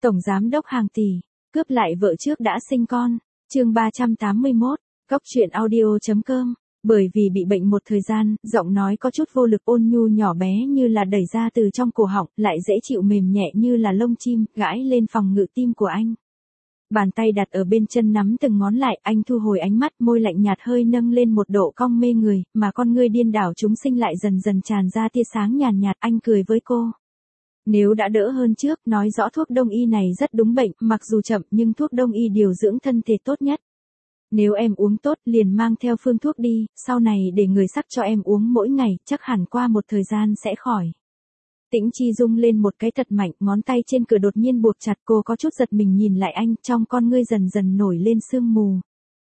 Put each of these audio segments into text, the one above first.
Tổng giám đốc hàng tỷ, cướp lại vợ trước đã sinh con. Chương 381, Cóc truyện audio.com. Bởi vì bị bệnh một thời gian, giọng nói có chút vô lực ôn nhu nhỏ bé như là đẩy ra từ trong cổ họng, lại dễ chịu mềm nhẹ như là lông chim, gãi lên phòng ngự tim của anh. Bàn tay đặt ở bên chân nắm từng ngón lại, anh thu hồi ánh mắt, môi lạnh nhạt hơi nâng lên một độ cong mê người, mà con ngươi điên đảo chúng sinh lại dần dần tràn ra tia sáng nhàn nhạt, anh cười với cô. Nếu đã đỡ hơn trước, nói rõ thuốc đông y này rất đúng bệnh, mặc dù chậm nhưng thuốc đông y điều dưỡng thân thể tốt nhất. Nếu em uống tốt, liền mang theo phương thuốc đi, sau này để người sắc cho em uống mỗi ngày, chắc hẳn qua một thời gian sẽ khỏi. Tĩnh Chi rung lên một cái thật mạnh, ngón tay trên cửa đột nhiên buộc chặt, cô có chút giật mình nhìn lại anh, trong con ngươi dần dần nổi lên sương mù.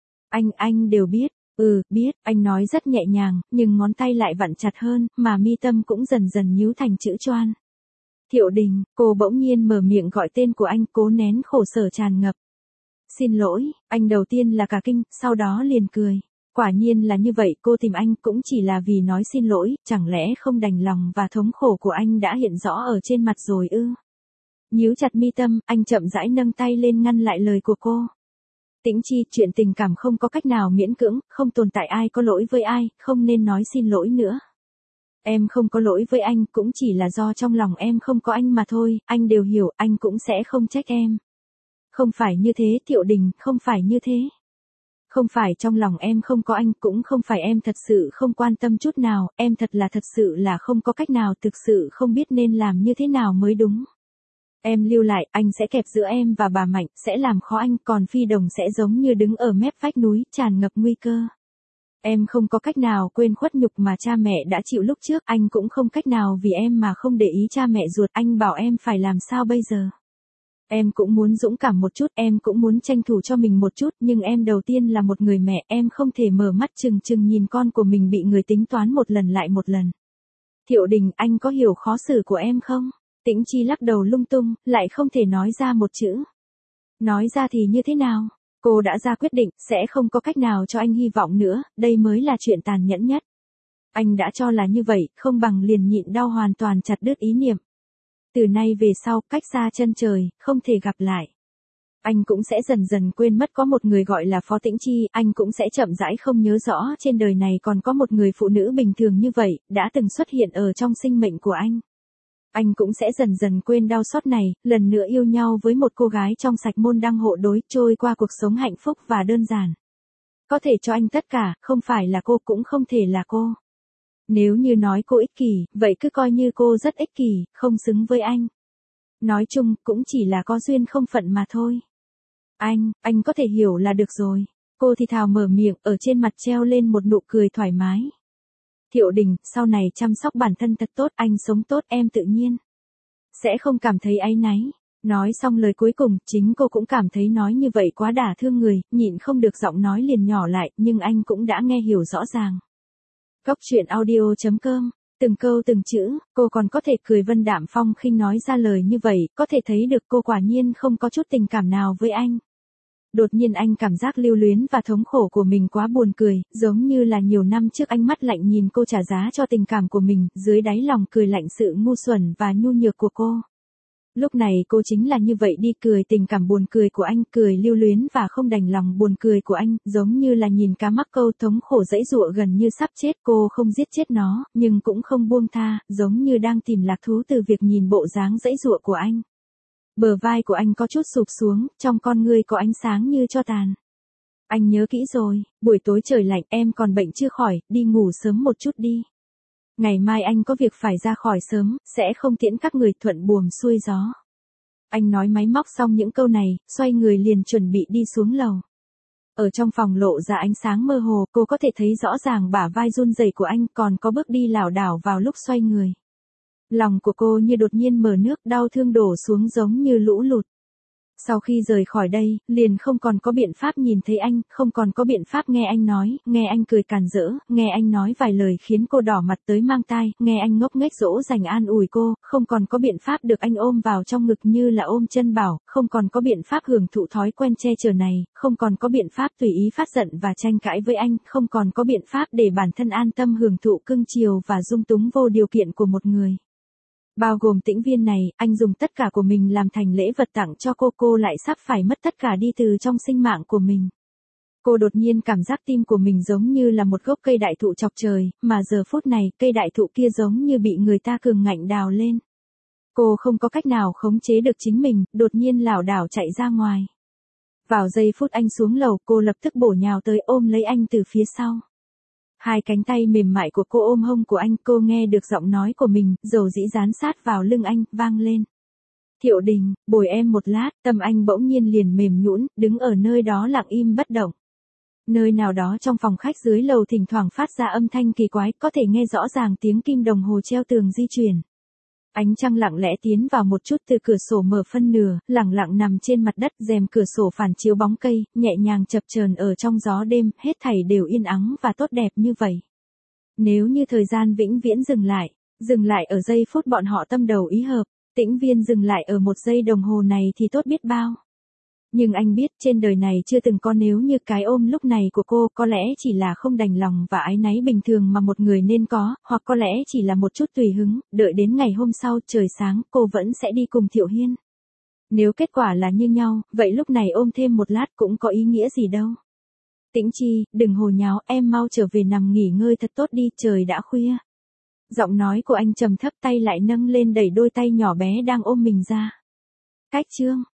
Anh đều biết, biết, anh nói rất nhẹ nhàng, nhưng ngón tay lại vặn chặt hơn, mà mi tâm cũng dần dần nhíu thành chữ choan. Thiệu Đình, cô bỗng nhiên mở miệng gọi tên của anh, cố nén khổ sở tràn ngập. Xin lỗi, anh đầu tiên là cả kinh, sau đó liền cười. Quả nhiên là như vậy, cô tìm anh cũng chỉ là vì nói xin lỗi, chẳng lẽ không đành lòng và thống khổ của anh đã hiện rõ ở trên mặt rồi ư? Nhíu chặt mi tâm, anh chậm rãi nâng tay lên ngăn lại lời của cô. Tĩnh Chi, chuyện tình cảm không có cách nào miễn cưỡng, không tồn tại ai có lỗi với ai, không nên nói xin lỗi nữa. Em không có lỗi với anh, cũng chỉ là do trong lòng em không có anh mà thôi, anh đều hiểu, anh cũng sẽ không trách em. Không phải như thế, Thiệu Đình, không phải như thế. Không phải trong lòng em không có anh, cũng không phải em thật sự không quan tâm chút nào, em thật sự là không có cách nào, thực sự không biết nên làm như thế nào mới đúng. Em lưu lại, anh sẽ kẹp giữa em và bà Mạnh, sẽ làm khó anh, còn Phi Đồng sẽ giống như đứng ở mép vách núi, tràn ngập nguy cơ. Em không có cách nào quên khuất nhục mà cha mẹ đã chịu lúc trước, anh cũng không cách nào vì em mà không để ý cha mẹ ruột, anh bảo em phải làm sao bây giờ. Em cũng muốn dũng cảm một chút, em cũng muốn tranh thủ cho mình một chút, nhưng em đầu tiên là một người mẹ, em không thể mở mắt trừng trừng nhìn con của mình bị người tính toán một lần lại một lần. Thiệu Đình, anh có hiểu khó xử của em không? Tĩnh Chi lắc đầu lung tung, lại không thể nói ra một chữ. Nói ra thì như thế nào? Cô đã ra quyết định, sẽ không có cách nào cho anh hy vọng nữa, đây mới là chuyện tàn nhẫn nhất. Anh đã cho là như vậy, không bằng liền nhịn đau hoàn toàn chặt đứt ý niệm. Từ nay về sau, cách xa chân trời, không thể gặp lại. Anh cũng sẽ dần dần quên mất có một người gọi là Phó Tĩnh Chi, anh cũng sẽ chậm rãi không nhớ rõ trên đời này còn có một người phụ nữ bình thường như vậy, đã từng xuất hiện ở trong sinh mệnh của anh. Anh cũng sẽ dần dần quên đau xót này, lần nữa yêu nhau với một cô gái trong sạch môn đăng hộ đối, trôi qua cuộc sống hạnh phúc và đơn giản. Có thể cho anh tất cả, không phải là cô, cũng không thể là cô. Nếu như nói cô ích kỷ, vậy cứ coi như cô rất ích kỷ, không xứng với anh. Nói chung, cũng chỉ là có duyên không phận mà thôi. Anh có thể hiểu là được rồi. Cô thì thào mở miệng, ở trên mặt treo lên một nụ cười thoải mái. Thiệu Đình, sau này chăm sóc bản thân thật tốt, anh sống tốt, em tự nhiên sẽ không cảm thấy áy náy. Nói xong lời cuối cùng, chính cô cũng cảm thấy nói như vậy quá đả thương người, nhịn không được giọng nói liền nhỏ lại, nhưng anh cũng đã nghe hiểu rõ ràng. Cóc truyện audio.com, từng câu từng chữ, cô còn có thể cười vân đạm phong khinh nói ra lời như vậy, có thể thấy được cô quả nhiên không có chút tình cảm nào với anh. Đột nhiên anh cảm giác lưu luyến và thống khổ của mình quá buồn cười, giống như là nhiều năm trước ánh mắt lạnh nhìn cô trả giá cho tình cảm của mình, dưới đáy lòng cười lạnh sự ngu xuẩn và nhu nhược của cô. Lúc này cô chính là như vậy đi, cười tình cảm buồn cười của anh, cười lưu luyến và không đành lòng buồn cười của anh, giống như là nhìn cá mắc câu thống khổ dãy dụa gần như sắp chết, cô không giết chết nó, nhưng cũng không buông tha, giống như đang tìm lạc thú từ việc nhìn bộ dáng dãy dụa của anh. Bờ vai của anh có chút sụp xuống, trong con ngươi có ánh sáng như tro tàn. Anh nhớ kỹ rồi, buổi tối trời lạnh, em còn bệnh chưa khỏi, đi ngủ sớm một chút đi. Ngày mai anh có việc phải ra khỏi sớm, sẽ không tiễn các người, thuận buồm xuôi gió. Anh nói máy móc xong những câu này, xoay người liền chuẩn bị đi xuống lầu. Ở trong phòng lộ ra ánh sáng mơ hồ, cô có thể thấy rõ ràng bả vai run rẩy của anh, còn có bước đi lảo đảo vào lúc xoay người. Lòng của cô như đột nhiên mở nước, đau thương đổ xuống giống như lũ lụt. Sau khi rời khỏi đây, liền không còn có biện pháp nhìn thấy anh, không còn có biện pháp nghe anh nói, nghe anh cười càn rỡ, nghe anh nói vài lời khiến cô đỏ mặt tới mang tai, nghe anh ngốc nghếch dỗ dành an ủi cô, không còn có biện pháp được anh ôm vào trong ngực như là ôm chân bảo, không còn có biện pháp hưởng thụ thói quen che chở này, không còn có biện pháp tùy ý phát giận và tranh cãi với anh, không còn có biện pháp để bản thân an tâm hưởng thụ cưng chiều và dung túng vô điều kiện của một người. Bao gồm Tĩnh Viên này, anh dùng tất cả của mình làm thành lễ vật tặng cho cô lại sắp phải mất tất cả đi từ trong sinh mạng của mình. Cô đột nhiên cảm giác tim của mình giống như là một gốc cây đại thụ chọc trời, mà giờ phút này, cây đại thụ kia giống như bị người ta cường ngạnh đào lên. Cô không có cách nào khống chế được chính mình, đột nhiên lảo đảo chạy ra ngoài. Vào giây phút anh xuống lầu, cô lập tức bổ nhào tới ôm lấy anh từ phía sau. Hai cánh tay mềm mại của cô ôm hông của anh, cô nghe được giọng nói của mình, dầu dĩ dán sát vào lưng anh, vang lên. Thiệu Đình, bồi em một lát, tâm anh bỗng nhiên liền mềm nhũn, đứng ở nơi đó lặng im bất động. Nơi nào đó trong phòng khách dưới lầu thỉnh thoảng phát ra âm thanh kỳ quái, có thể nghe rõ ràng tiếng kim đồng hồ treo tường di chuyển. Ánh trăng lặng lẽ tiến vào một chút từ cửa sổ mở phân nửa, lặng lặng nằm trên mặt đất, rèm cửa sổ phản chiếu bóng cây, nhẹ nhàng chập chờn ở trong gió đêm, hết thảy đều yên ắng và tốt đẹp như vậy. Nếu như thời gian vĩnh viễn dừng lại ở giây phút bọn họ tâm đầu ý hợp, Tĩnh Viên dừng lại ở một giây đồng hồ này thì tốt biết bao. Nhưng anh biết trên đời này chưa từng có nếu như cái ôm lúc này của cô có lẽ chỉ là không đành lòng và áy náy bình thường mà một người nên có, hoặc có lẽ chỉ là một chút tùy hứng, đợi đến ngày hôm sau trời sáng cô vẫn sẽ đi cùng Thiệu Hiên. Nếu kết quả là như nhau, vậy lúc này ôm thêm một lát cũng có ý nghĩa gì đâu. Tĩnh Chi, đừng hồ nháo, em mau trở về nằm nghỉ ngơi thật tốt đi, trời đã khuya. Giọng nói của anh trầm thấp, tay lại nâng lên đẩy đôi tay nhỏ bé đang ôm mình ra. Cách chương